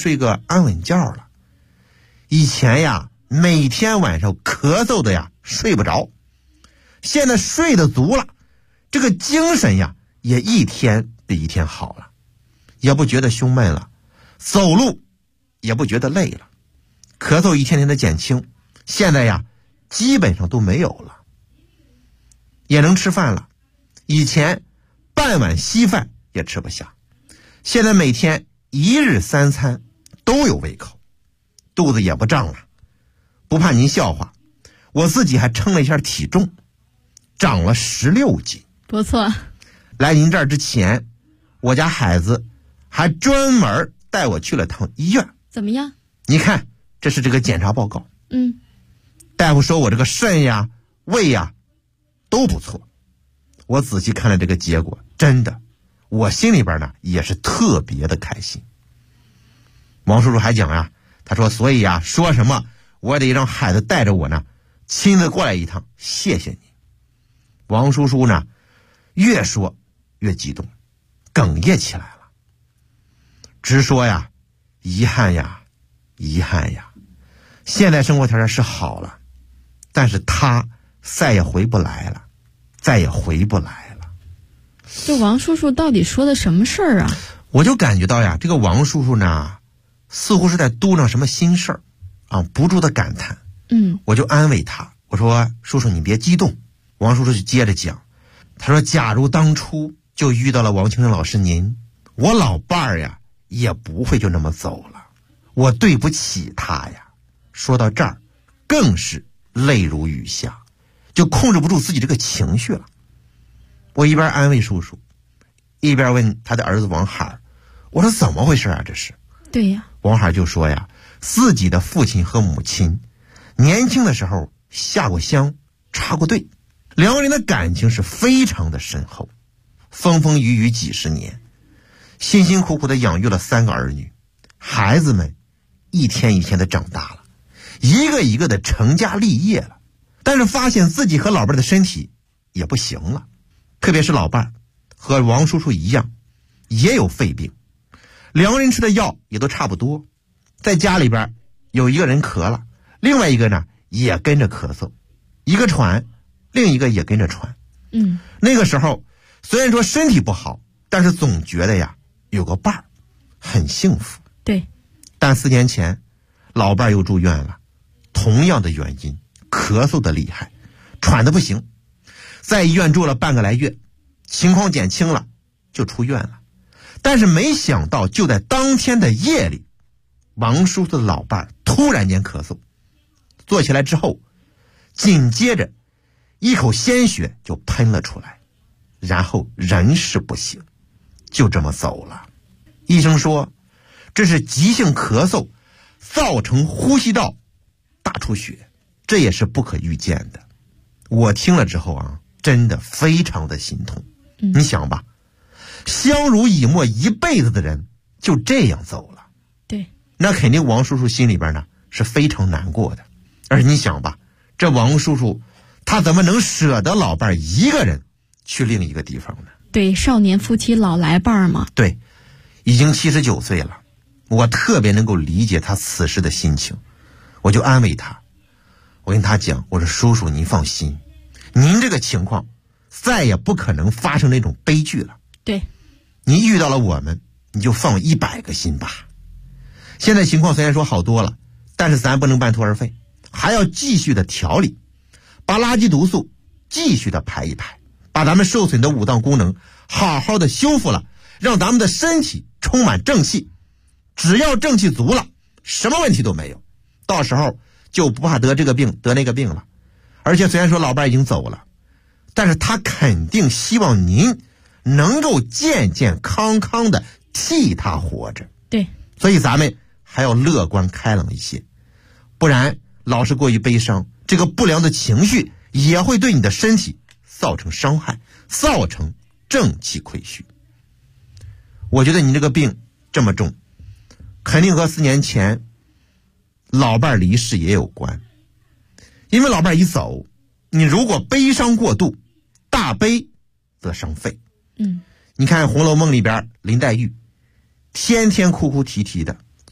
睡个安稳觉了。以前呀，每天晚上咳嗽的呀睡不着，现在睡得足了，这个精神呀也一天比一天好了，也不觉得胸闷了，走路也不觉得累了，咳嗽一天天的减轻，现在呀基本上都没有了，也能吃饭了。以前半碗稀饭也吃不下，现在每天1日3餐都有胃口，肚子也不胀了。不怕您笑话，我自己还称了一下体重，长了16斤。 不错。 来您这儿之前，我家孩子还专门带我去了趟医院。 怎么样？ 你看，这是这个检查报告。大夫说我这个肾呀、胃呀都不错。我仔细看了这个结果，真的，我心里边呢也是特别的开心。王叔叔还讲呀，他说所以呀，说什么我得让孩子带着我呢，亲自过来一趟，谢谢你。王叔叔呢越说越激动，哽咽起来了，直说呀，遗憾呀，遗憾呀，现在生活条件是好了，但是他再也回不来了，再也回不来了。 这王叔叔到底说的什么事儿啊？ 我就感觉到呀，这个王叔叔呢似乎是在嘟囔什么心事儿啊，不住的感叹。我就安慰他，我说叔叔你别激动。王叔叔就接着讲，他说假如当初就遇到了王清生老师您，我老伴儿呀也不会就那么走了，我对不起他呀。说到这儿更是泪如雨下，就控制不住自己这个情绪了。我一边安慰叔叔，一边问他的儿子王海，我说怎么回事啊这是？ 对呀。 王海就说呀，自己的父亲和母亲年轻的时候下过乡，插过队，两个人的感情是非常的深厚，风风雨雨几十年，辛辛苦苦的养育了3个儿女，孩子们一天一天的长大了，一个一个的成家立业了，但是发现自己和老伴的身体也不行了，特别是老伴和王叔叔一样也有肺病，两个人吃的药也都差不多，在家里边有一个人咳了，另外一个呢也跟着咳嗽，一个喘，另一个也跟着喘。那个时候虽然说身体不好，但是总觉得呀有个伴儿很幸福。 对。 但4年前老伴儿又住院了，同样的原因，咳嗽的厉害，喘的不行，在医院住了半个来月，情况减轻了就出院了。但是没想到就在当天的夜里，王叔叔的老伴儿突然间咳嗽，坐起来之后紧接着一口鲜血就喷了出来，然后人事不省，就这么走了。医生说这是急性咳嗽造成呼吸道大出血，这也是不可预见的。我听了之后啊，真的非常的心痛。你想吧，相濡以沫一辈子的人就这样走了， 对， 那肯定王叔叔心里边呢是非常难过的。而你想吧，这王叔叔他怎么能舍得老伴一个人去另一个地方呢？ 对，少年夫妻老来伴嘛。 对，已经79岁了，我特别能够理解他此时的心情。我就安慰他，我跟他讲，我说叔叔您放心，您这个情况再也不可能发生那种悲剧了。 对， 你遇到了我们，你就放100个心吧。现在情况虽然说好多了，但是咱不能半途而废，还要继续的调理，把垃圾毒素继续的排一排，把咱们受损的5脏功能好好的修复了，让咱们的身体充满正气。只要正气足了，什么问题都没有，到时候就不怕得这个病得那个病了。而且虽然说老伴已经走了，但是他肯定希望您能够健健康康的替他活着。 对， 所以咱们还要乐观开朗一些，不然老是过于悲伤，这个不良的情绪也会对你的身体造成伤害，造成正气亏虚。我觉得你这个病这么重，肯定和4年前老伴离世也有关。因为老伴一走，你如果悲伤过度，大悲则伤肺。你看《红楼梦》里边林黛玉天天哭哭啼啼的，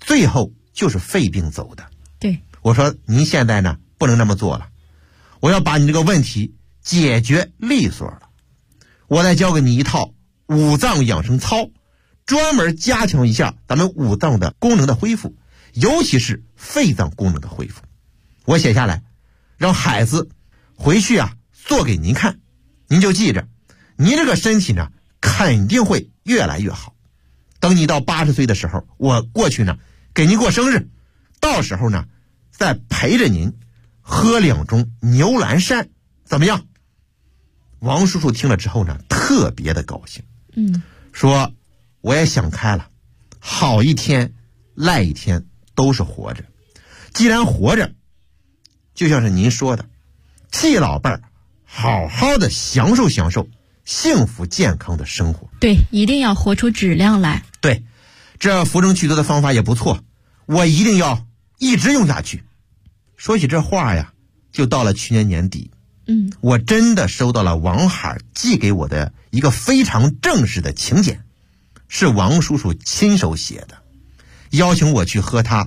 最后就是肺病走的。 对， 我说您现在呢不能那么做了，我要把你这个问题解决利索了。我再教给你一套五脏养生操，专门加强一下咱们五脏的功能的恢复，尤其是肺脏功能的恢复。我写下来，让孩子回去啊做给您看，您就记着，您这个身体呢肯定会越来越好。等你到80岁的时候，我过去呢给您过生日，到时候呢再陪着您喝2盅牛栏山，怎么样？王叔叔听了之后呢特别的高兴，说我也想开了，好一天赖一天都是活着，既然活着，就像是您说的，替老伴儿好好的享受享受幸福健康的生活。 对，一定要活出质量来。 对，这扶正祛痘的方法也不错，我一定要一直用下去。说起这话呀，就到了去年年底，我真的收到了王海寄给我的一个非常正式的请柬，是王叔叔亲手写的，邀请我去喝他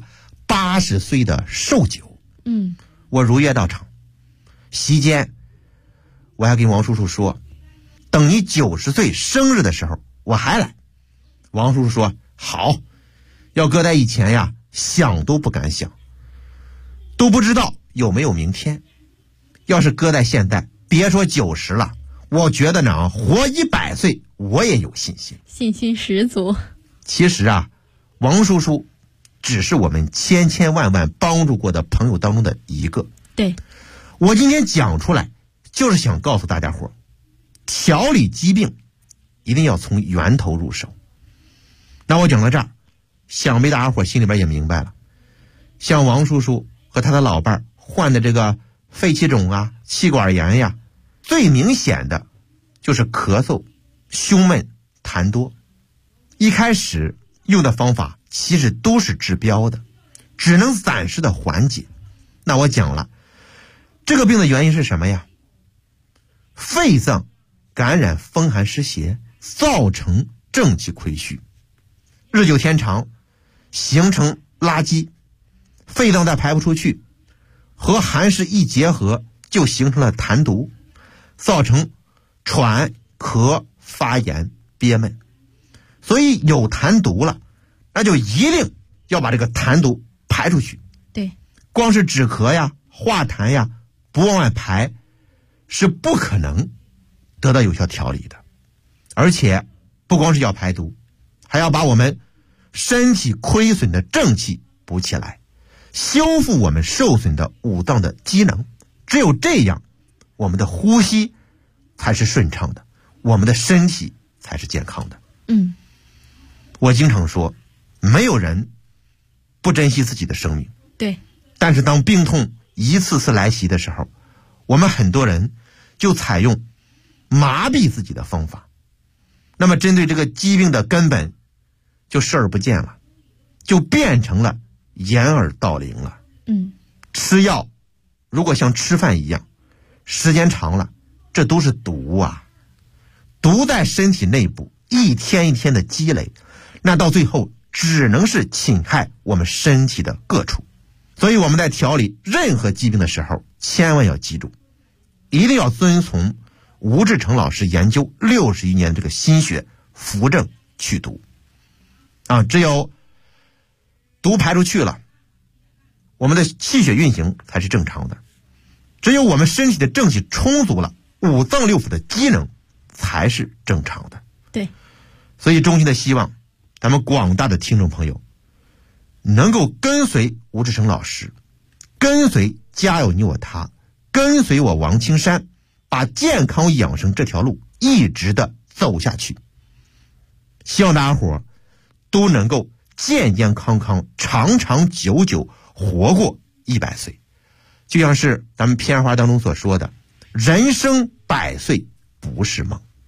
80岁的寿酒。我如约到场，席间我还跟王叔叔说，等你90岁生日的时候我还来。王叔叔说好，要搁在以前呀想都不敢想，都不知道有没有明天。要是搁在现在，别说90了，我觉得呢活100岁我也有信心， 信心十足。 其实啊，王叔叔只是我们千千万万帮助过的朋友当中的一个。 对， 我今天讲出来就是想告诉大家伙，调理疾病一定要从源头入手。那我讲到这儿，想必大家伙心里边也明白了，像王叔叔和他的老伴患的这个肺气肿啊、气管炎呀，最明显的就是咳嗽、胸闷、痰多。一开始用的方法其实都是治标的，只能暂时的缓解。那我讲了，这个病的原因是什么呀？肺脏感染风寒湿邪，造成正气亏虚，日久天长形成垃圾，肺脏再排不出去，和寒湿一结合就形成了痰毒，造成喘、咳、发炎、憋闷。所以有痰毒了，那就一定要把这个痰毒排出去。 对， 光是止咳呀、化痰呀不往外排是不可能得到有效调理的。而且不光是要排毒，还要把我们身体亏损的正气补起来，修复我们受损的五脏的机能。只有这样，我们的呼吸才是顺畅的，我们的身体才是健康的。我经常说，没有人不珍惜自己的生命。 对， 但是当病痛一次次来袭的时候，我们很多人就采用麻痹自己的方法，那么针对这个疾病的根本就视而不见了，就变成了掩耳盗铃了。吃药如果像吃饭一样，时间长了，这都是毒啊，毒在身体内部一天一天的积累，那到最后只能是侵害我们身体的各处。所以我们在调理任何疾病的时候，千万要记住，一定要遵从吴志成老师研究61年的这个心血扶正祛毒啊，只有毒排出去了，我们的气血运行才是正常的，只有我们身体的正气充足了，五脏六腑的机能才是正常的。 对， 所以衷心的希望咱们广大的听众朋友能够跟随吴志成老师，跟随家有你我他，跟随我王青山，把健康养生这条路一直的走下去。希望大家伙都能够健健康康、长长久久活过100岁。就像是咱们片花当中所说的，人生100岁不是梦。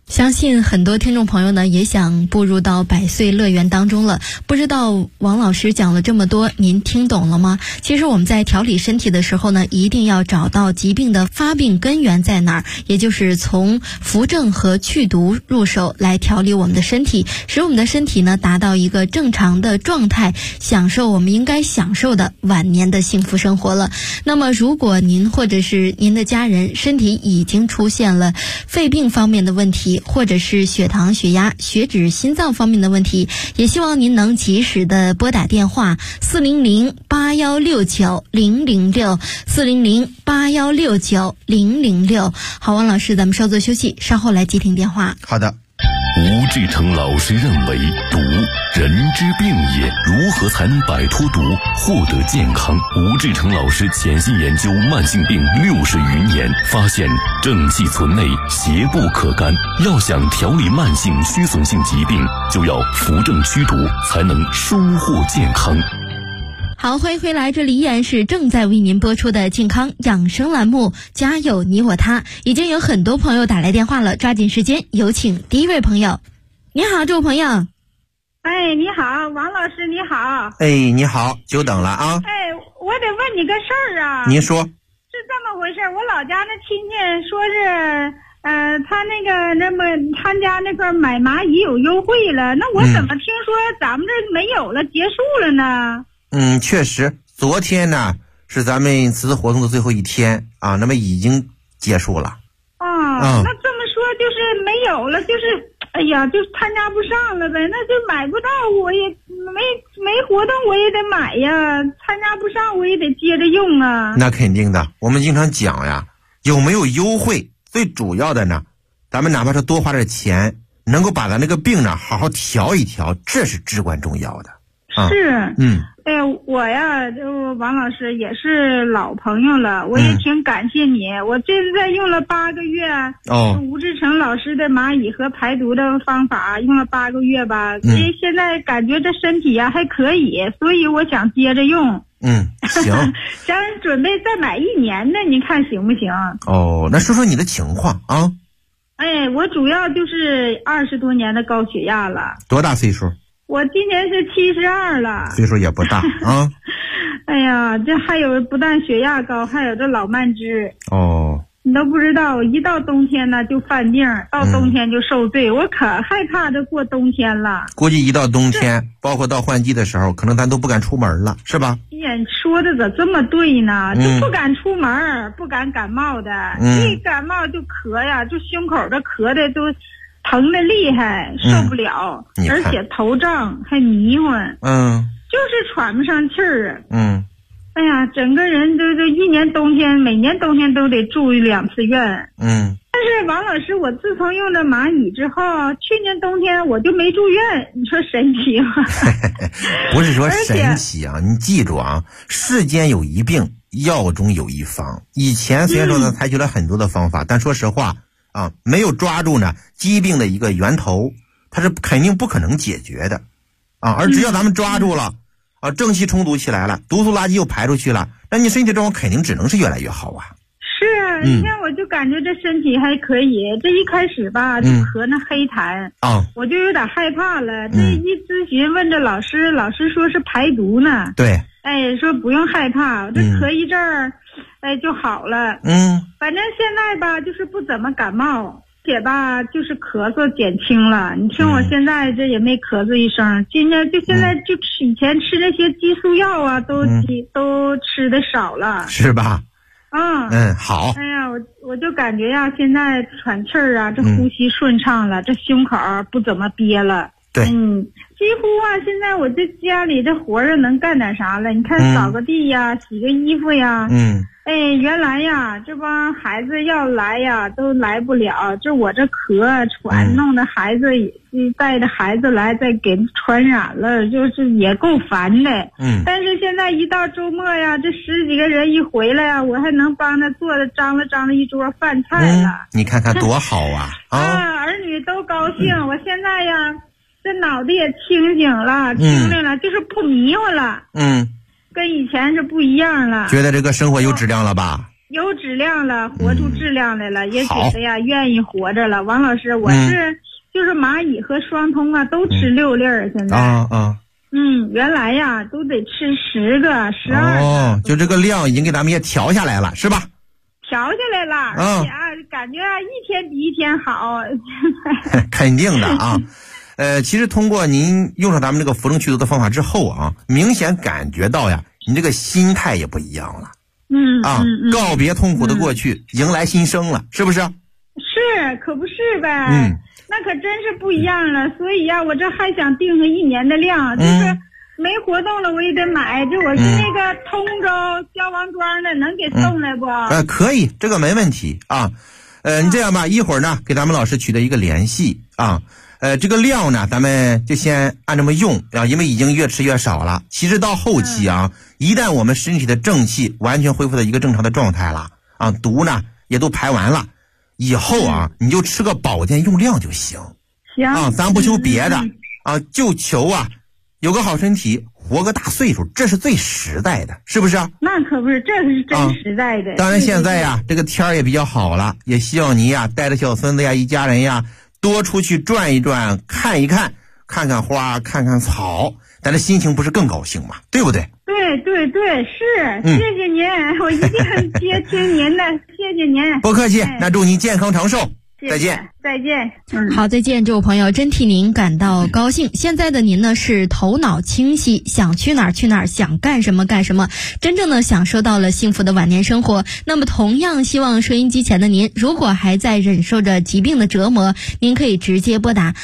相信很多听众朋友呢也想步入到百岁乐园当中了，不知道王老师讲了这么多，您听懂了吗？其实我们在调理身体的时候呢，一定要找到疾病的发病根源在哪儿，也就是从扶正和去毒入手来调理我们的身体，使我们的身体呢达到一个正常的状态，享受我们应该享受的晚年的幸福生活了。那么如果您或者是您的家人身体已经出现了肺病方面的问题，或者是血糖、血压、血脂、心脏方面的问题，也希望您能及时的拨打电话400-8169-006 400-8169-006。好，王老师，咱们稍作休息，稍后来接听电话。 好的。 吴志成老师认为，毒人之病也，如何才能摆脱毒，获得健康？吴志成老师潜心研究慢性病60余年，发现正气存内，邪不可干。要想调理慢性虚损性疾病，就要扶正驱毒，才能收获健康。 好，欢迎回来，这里依然是正在为您播出的健康养生栏目，家有你我他。已经有很多朋友打来电话了，抓紧时间，有请第一位朋友。你好，这位朋友。 哎，你好，王老师，你好。 哎，你好，久等了啊。 哎，我得问你个事儿啊。 您说。 是这么回事，我老家那亲戚说是他那个他家那块买蚂蚁有优惠了，那我怎么听说咱们这没有了，结束了呢？ 确实，昨天呢是咱们此次活动的最后一天啊，那么已经结束了。 那这么说就是没有了，就是哎呀，就参加不上了呗，那就买不到，我也没活动，我也得买呀，参加不上我也得接着用啊。 那肯定的，我们经常讲呀，有没有优惠，最主要的呢，咱们哪怕是多花点钱，能够把咱那个病呢好好调一调，这是至关重要的。 是，哎呀，我呀，就王老师也是老朋友了，我也挺感谢你。我这是在用了8个月，吴志成老师的蚂蚁和排毒的方法，用了8个月吧。现在感觉这身体呀还可以，所以我想接着用。 行， 想准备再买1年的，您看行不行？ 那说说你的情况啊。 哎，我主要就是20多年的高血压了。 多大岁数？ 我今年是72了， 岁数也不大啊。 哎呀，这还有不但血压高，还有这老慢支。你都不知道，一到冬天呢就犯病，到冬天就受罪，我可害怕这过冬天了。 估计一到冬天，包括到换季的时候，可能咱都不敢出门了，是吧？ 哎呀，你说的咋这么对呢？就不敢出门，不敢感冒的，一感冒就咳呀，就胸口这咳的都疼的厉害，受不了，而且头胀还迷混，就是喘不上气儿。哎呀，整个人都每年冬天都得住2次院。但是王老师，我自从用了蚂蚁之后，去年冬天我就没住院，你说神奇吗？ 不是说神奇啊，你记住啊，世间有一病，药中有一方。以前虽然说呢采取了很多的方法，但说实话啊，没有抓住呢疾病的一个源头，它是肯定不可能解决的啊。而只要咱们抓住了正气充足起来了，毒素垃圾又排出去了，那你身体状况肯定只能是越来越好啊。 是啊，你看我就感觉这身体还可以，这一开始吧就咳那黑痰我就有点害怕了。这一咨询问这老师说是排毒呢。 对， 哎，说不用害怕，这咳一阵儿就好了。反正现在吧就是不怎么感冒，且吧就是咳嗽减轻了。你听我现在这也没咳嗽一声，现在就以前吃那些激素药啊都吃的少了， 是吧？好。 哎呀，我就感觉呀，现在喘气儿啊，这呼吸顺畅了，这胸口不怎么憋了。 对， 几乎啊，现在我这家里这活儿能干点啥了？你看扫个地呀，洗个衣服呀。原来呀，这帮孩子要来呀，都来不了。就我这咳喘，弄得孩子带着孩子来，再给传染了，就是也够烦的。但是现在一到周末呀，这10几个人一回来呀，我还能帮他做的张罗一桌饭菜了。 你看看多好啊！ 儿女都高兴。我现在呀，这脑袋也清醒了，清灵了，就是不迷糊了。跟以前是不一样了， 觉得这个生活有质量了吧？ 有质量了，活出质量来了，也觉得呀愿意活着了。王老师，我是就是蚂蚁和双通啊，都吃6粒儿，现在原来呀都得吃10个、12个。 就这个量已经给咱们也调下来了，是吧？ 调下来了，而且感觉一天比一天好。 肯定的啊。其实通过您用上咱们这个茯苓祛毒的方法之后啊，明显感觉到呀，你这个心态也不一样了。告别痛苦的过去，迎来新生了，是不是？ 是，可不是呗。那可真是不一样了。所以呀，我这还想定上1年的量，就是没活动了我也得买。就我是那个通州消防庄的，能给送来不？ 可以，这个没问题啊。你这样吧，一会儿呢给咱们老师取得一个联系啊。这个量呢，咱们就先按这么用啊，因为已经越吃越少了。其实到后期啊，一旦我们身体的正气完全恢复到一个正常的状态了啊，毒呢也都排完了，以后啊，你就吃个保健用量就行。 行啊，咱不求别的啊，就求啊有个好身体，活个大岁数，这是最实在的，是不是？ 那可不是，这是真实在的。 当然现在呀，这个天儿也比较好了，也希望您呀带着小孙子呀，一家人呀多出去转一转，看一看，看看花，看看草，咱这心情不是更高兴吗？对不对？ 对，是，谢谢您，我一定接听您的，谢谢您。 不客气，那祝您健康长寿。再见。 好，再见，这位朋友，真替您感到高兴。现在的您呢是头脑清晰，想去哪儿去哪儿，想干什么干什么，真正的享受到了幸福的晚年生活。那么同样希望收音机前的您，如果还在忍受着疾病的折磨，您可以直接拨打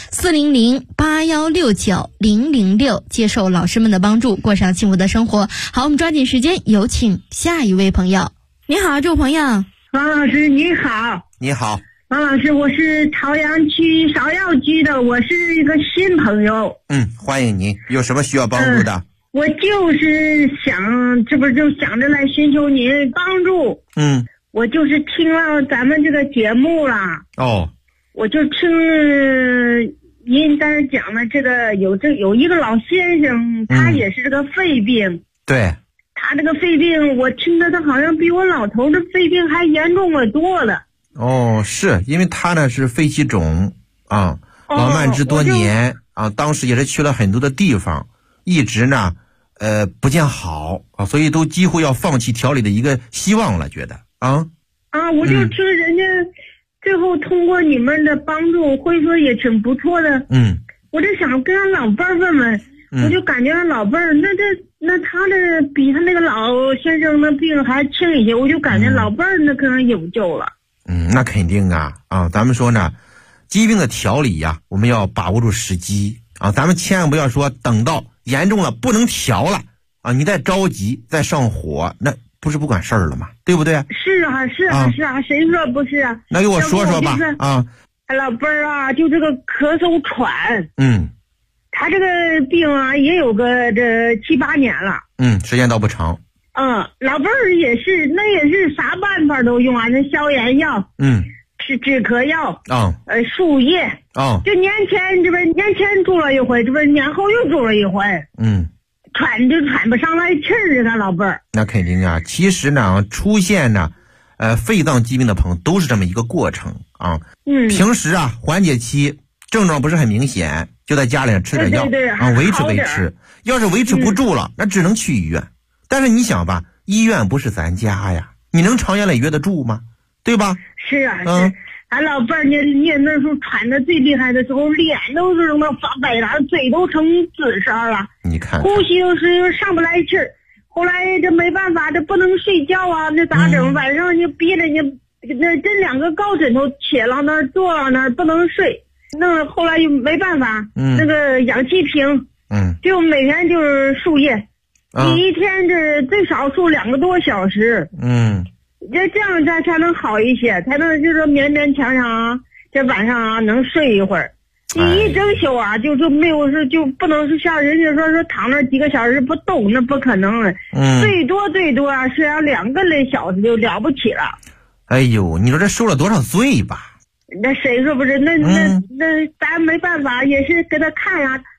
400-8169-006，接受老师们的帮助，过上幸福的生活。好，我们抓紧时间，有请下一位朋友。你好，这位朋友。 王老师你好。 你好。 王老师，我是朝阳区芍药居的，我是一个新朋友。 欢迎您，有什么需要帮助的？ 我就是想，这不就想着来寻求您帮助。我就是听了咱们这个节目了。我就听您在这讲的这个有一个老先生，他也是这个肺病。 对。 他这个肺病，我听着他好像比我老头的肺病还严重了多了。 是因为他呢是肺气肿啊，老慢支多年啊，当时也是去了很多的地方，一直呢不见好啊，所以都几乎要放弃调理的一个希望了，觉得我就听人家最后通过你们的帮助，会说也挺不错的。我就想跟俺老伴儿问问，我就感觉俺老伴儿那他的比他那个老先生的病还轻一些，我就感觉老伴儿那可能有救了。 那肯定啊，咱们说呢，疾病的调理呀，我们要把握住时机啊，咱们千万不要说等到严重了不能调了啊，你再着急再上火，那不是不管事儿了吗？对不对？ 是啊，谁说不是啊？ 那给我说说吧。 俺老伴儿啊，就这个咳嗽喘，他这个病啊也有个这7、8年了， 时间倒不长。 老伴儿也是啥办法都用啊，那消炎药，是止咳药，输液，就年前住了一回，这不年后又住了一回，喘就喘不上来气儿，他老伴儿。 那肯定啊，其实呢，出现呢，肺脏疾病的朋友都是这么一个过程啊。平时啊，缓解期症状不是很明显，就在家里吃点药维持。要是维持不住了，那只能去医院。但是你想吧，医院不是咱家呀，你能长年累月的住吗？对吧？ 是啊，俺老伴儿你那时候喘的最厉害的时候，脸都是那发白了，嘴都成紫色了， 你看呼吸都是上不来气儿。后来这没办法，这不能睡觉啊，那咋整？晚上你逼着你那这2个高枕头切到那儿坐到那儿不能睡，那后来又没办法，那个氧气瓶，就每天就是输液。一天这最少输2个多小时，这样才能好一些，才能就是勉勉强强这晚上能睡一会儿。一整宿啊，就没有是就不能是像人家说躺那几个小时不动，那不可能了。最多啊，睡上2个小时就了不起了。 哎呦，你说这受了多少罪吧？ 那谁说不是？那咱没办法，也是给他看呀。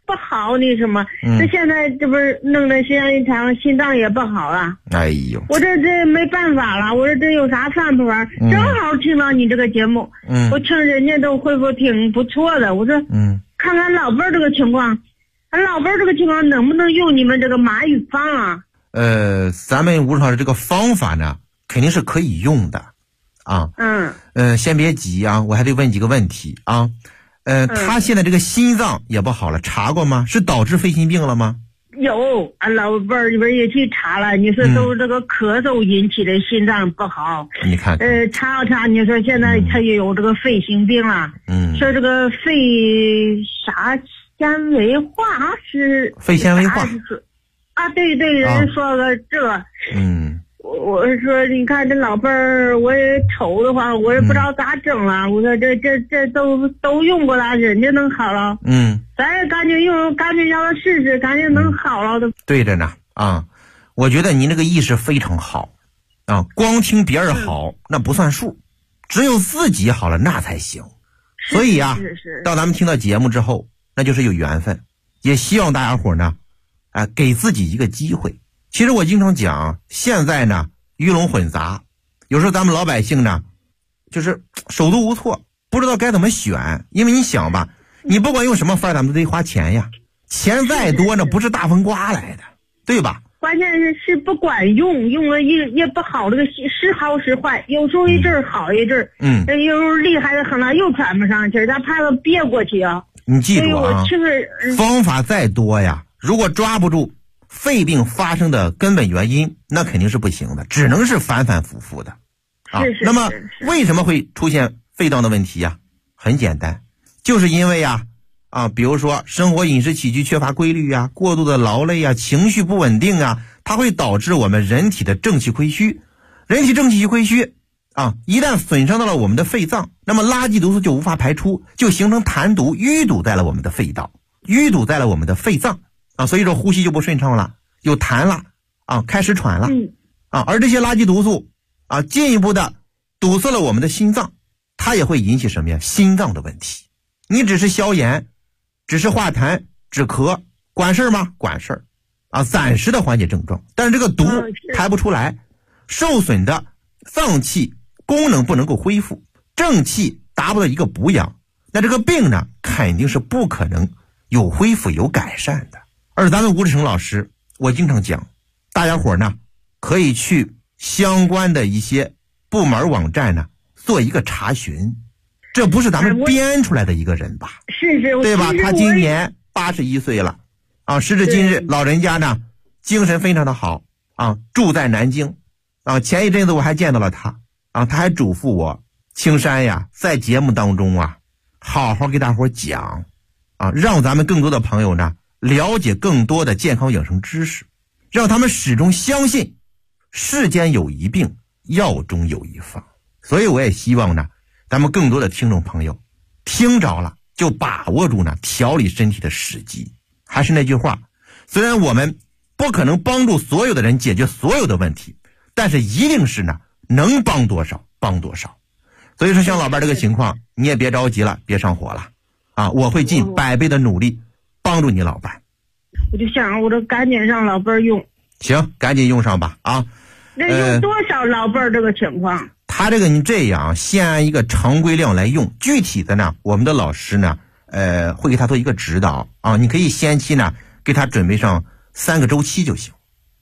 不好那什么，这现在这不是弄得时间一长，心脏也不好了。 哎呦， 我这没办法了，我说这有啥办法？正好听到你这个节目，我听人家都恢复挺不错的，我说看看老辈儿这个情况，老辈儿这个情况能不能用你们这个麻语方啊？ 咱们吴老师这个方法呢，肯定是可以用的，啊，先别急啊，我还得问几个问题啊。他现在这个心脏也不好了，查过吗？是导致肺心病了吗？ 有，老辈儿里边也去查了，你说都这个咳嗽引起的心脏不好。 你看， 查了查，你说现在他也有这个肺心病了。说这个肺啥纤维化是肺纤维化啊，对，人说个这个。我说你看这老辈儿，我也瞅的话，我也不知道咋整了。我说这都用过了，人家能好了。咱也赶紧用，赶紧让他试试，赶紧能好了的。 对着呢啊，我觉得您这个意识非常好啊，光听别人好那不算数，只有自己好了那才行。所以啊，到咱们听到节目之后，那就是有缘分，也希望大家伙呢，给自己一个机会。其实我经常讲，现在呢鱼龙混杂，有时候咱们老百姓呢就是手足无措，不知道该怎么选。因为你想吧，你不管用什么法，咱们都得花钱呀，钱再多呢不是大风刮来的，对吧？ 关键是不管用，用了也不好，这个时好时坏，有时候一阵好一阵有时候厉害的很了又喘不上气，咱怕他憋过去啊。你记住啊，方法再多呀，如果抓不住肺病发生的根本原因，那肯定是不行的，只能是反反复复的啊。那么为什么会出现肺道的问题呀？很简单，就是因为比如说生活饮食起居缺乏规律啊，过度的劳累啊，情绪不稳定啊，它会导致我们人体的正气亏虚。人体正气亏虚一旦损伤到了我们的肺脏，那么垃圾毒素就无法排出，就形成痰毒淤堵在了我们的肺道，淤堵在了我们的肺脏所以说呼吸就不顺畅了，有痰了开始喘了而这些垃圾毒素进一步的堵塞了我们的心脏，它也会引起什么呀？心脏的问题。你只是消炎，只是化痰止咳，管事儿吗？管事儿暂时的缓解症状，但是这个毒排不出来，受损的脏器功能不能够恢复，正气达不到一个补养，那这个病呢肯定是不可能有恢复有改善的。而咱们吴志成老师，我经常讲，大家伙呢可以去相关的一些部门网站呢做一个查询，这不是咱们编出来的一个人吧？ 是， 对吧？他今年81岁了时至今日，老人家呢精神非常的好住在南京前一阵子我还见到了他他还嘱咐我，青山呀，在节目当中好好给大伙讲让咱们更多的朋友呢了解更多的健康养生知识，让他们始终相信世间有一病，药中有一方。所以我也希望呢，咱们更多的听众朋友听着了就把握住呢调理身体的时机。还是那句话，虽然我们不可能帮助所有的人解决所有的问题，但是一定是呢能帮多少帮多少。所以说像老伴这个情况，你也别着急了，别上火了我会尽100倍的努力帮助你老伴。 我就想我这赶紧让老伴用。 行，赶紧用上吧那用多少老伴这个情况？ 他这个你这样先按一个常规量来用，具体的呢我们的老师呢会给他做一个指导你可以先期呢给他准备上3个周期就行。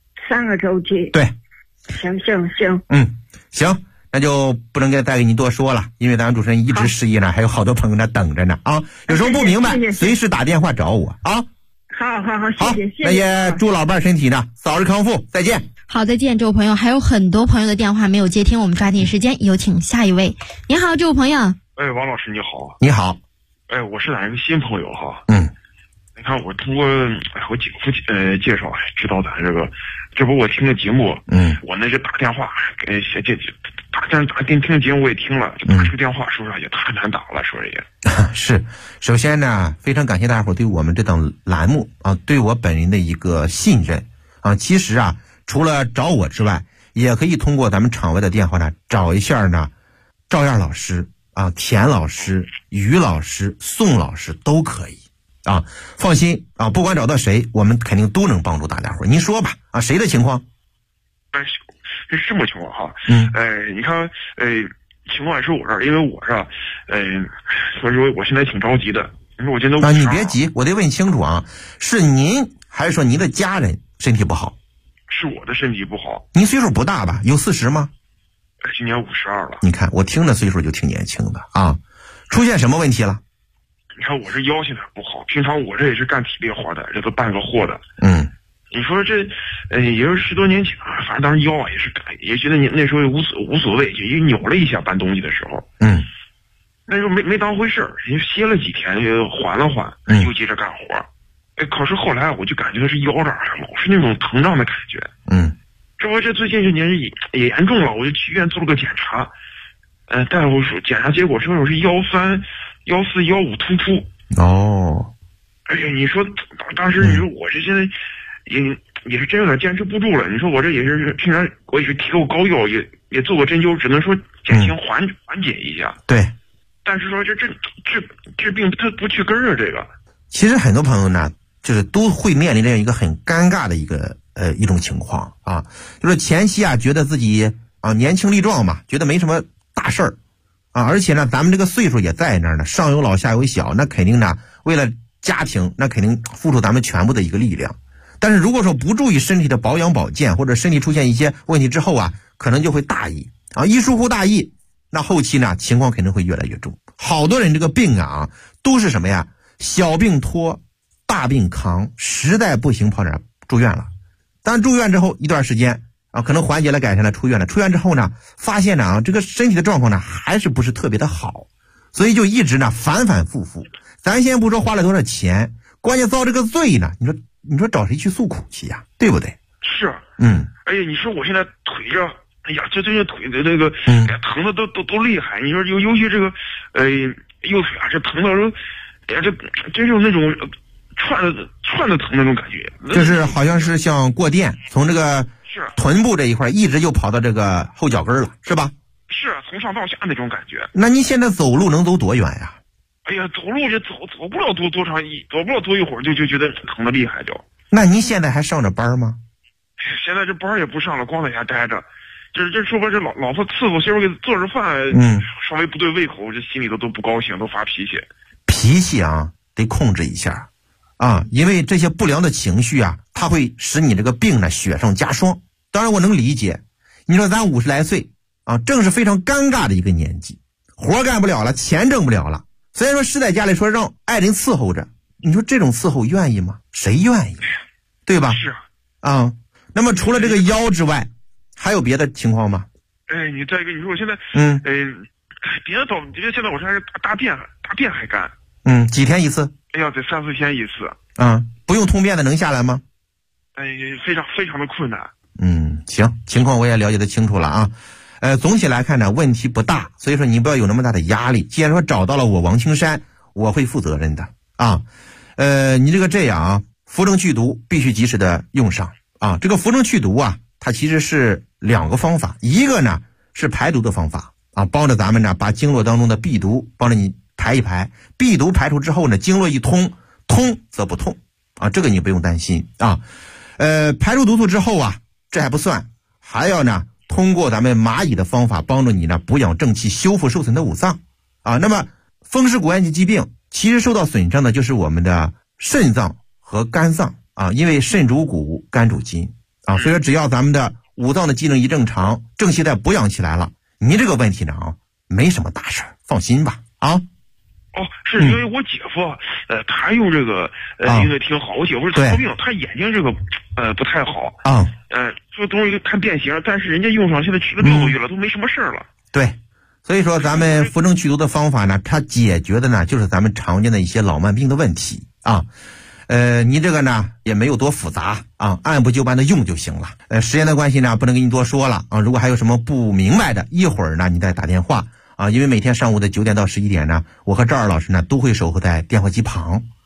3个周期？对。行。 行，那就不能再给您多说了，因为咱们主持人一直事业呢还有好多朋友在等着呢有什么不明白随时打电话找我好，谢谢。 那也祝老伴身体呢早日康复，再见。 好，再见，这位朋友。还有很多朋友的电话没有接听，我们抓紧时间有请下一位。你好，这位朋友。 王老师你好。 你好。 我是咱一个新朋友你看我通过我几个介绍知道咱这不我听的节目我那就打电话给听节目我也听了，就打出电话说也太难打了，说也是。首先呢非常感谢大家伙对我们这档栏目对我本人的一个信任其实除了找我之外，也可以通过咱们场外的电话呢找一下呢赵燕老师田老师于老师宋老师都可以啊，放心啊，不管找到谁，我们肯定都能帮助大家伙。您说吧，啊，谁的情况？ 是什么情况哈？你看，情况也是我这儿，因为我是，所以说我现在挺着急的。你说我现在你别急，我得问清楚啊，是您还是说您的家人身体不好？ 是我的身体不好。 您岁数不大吧？有40吗？ 今年52了。 你看我听的岁数就挺年轻的啊，出现什么问题了？ 你看我这腰现在不好，平常我这也是干体力活的，这都办个货的。你说这，也就是10多年前啊，反正当时腰啊也是干，也觉得那时候也无所谓，就扭了一下搬东西的时候。那时候没当回事儿，也歇了几天，就缓了缓，又接着干活。可是后来我就感觉是腰这儿老是那种疼胀的感觉。这不这最近这年也严重了，我就去医院做了个检查。大夫说检查结果说我是腰3、腰4、腰5突出。 哦。 哎呀，你说当时你说我这现在也是真有点坚持不住了。你说我这也是平常我也是提过膏药，也做过针灸，只能说减轻缓解一下。 对。 但是说治病它不去根儿啊，这个。 其实很多朋友呢，就是都会面临这样一个很尴尬的一种情况啊，就是前期啊觉得自己啊年轻力壮嘛，觉得没什么大事儿啊，而且呢咱们这个岁数也在那儿呢，上有老下有小，那肯定呢为了家庭那肯定付出咱们全部的一个力量。但是如果说不注意身体的保养保健，或者身体出现一些问题之后啊，可能就会大意啊，一疏忽大意，那后期呢情况肯定会越来越重。好多人这个病啊都是什么呀，小病拖大病扛，实在不行跑哪住院了。但住院之后一段时间啊，可能缓解了改善了，出院了。出院之后呢，发现呢这个身体的状况呢还是不是特别的好，所以就一直呢反反复复。咱先不说花了多少钱，关键遭这个罪呢，你说找谁去诉苦去呀？对不对？ 是。哎呀，你说我现在腿这，哎呀，这最近腿的这个，疼的都厉害。你说尤其这个，右腿啊，这疼的时候，哎呀，这真是有那种串的疼那种感觉。 就是好像是像过电，从这个臀部这一块一直就跑到这个后脚跟了，是吧？ 是，从上到下那种感觉。 那您现在走路能走多远呀？ 哎呀，走路就走不了多长走不了多一会儿就觉得疼的厉害就。 那您现在还上着班吗？ 现在这班也不上了，光在家待着。这说白这老婆伺候媳妇给做着饭，稍微不对胃口，这心里都不高兴，都发脾气。 脾气啊，得控制一下啊，因为这些不良的情绪啊，它会使你这个病呢雪上加霜。当然我能理解，你说咱50来岁啊，正是非常尴尬的一个年纪，活干不了了，钱挣不了了。虽然说是在家里说让爱人伺候着，你说这种伺候愿意吗？谁愿意？对吧？ 是啊。那么除了这个腰之外，还有别的情况吗？ 你再一个，你说我现在别的倒，现在我这还是大便还干。 几天一次？ 哎呀，得3、4天一次。 不用通便的能下来吗？ 非常非常的困难。 行，情况我也了解得清楚了啊。总体来看呢，问题不大，所以说你不要有那么大的压力。既然说找到了我王青山，我会负责任的啊。你这样啊，扶正祛毒必须及时的用上啊。这个扶正祛毒啊，它其实是2个方法，一个呢是排毒的方法啊，帮着咱们呢把经络当中的弊毒帮着你排一排，弊毒排出之后呢，经络一通则不痛啊，这个你不用担心啊。排出毒素之后啊，这还不算，还要呢通过咱们蚂蚁的方法帮助你呢补养正气，修复受损的五脏啊。那么风湿骨关节疾病其实受到损伤的就是我们的肾脏和肝脏啊，因为肾主骨，肝主筋啊，所以说只要咱们的五脏的机能一正常，正气再补养起来了，你这个问题呢没什么大事，放心吧啊。 是因为我姐夫他用这个应该挺好，我姐夫是糖尿病，他眼睛这个不太好啊，这东西看变形，但是人家用上现在吃了6个月了，都没什么事了。 对，所以说咱们扶正祛毒的方法呢，它解决的呢就是咱们常见的一些老慢病的问题啊。你这个呢也没有多复杂啊，按部就班的用就行了。时间的关系呢，不能跟你多说了啊。如果还有什么不明白的，一会儿呢你再打电话啊，因为每天上午的9点到11点呢，我和赵二老师呢都会守候在电话机旁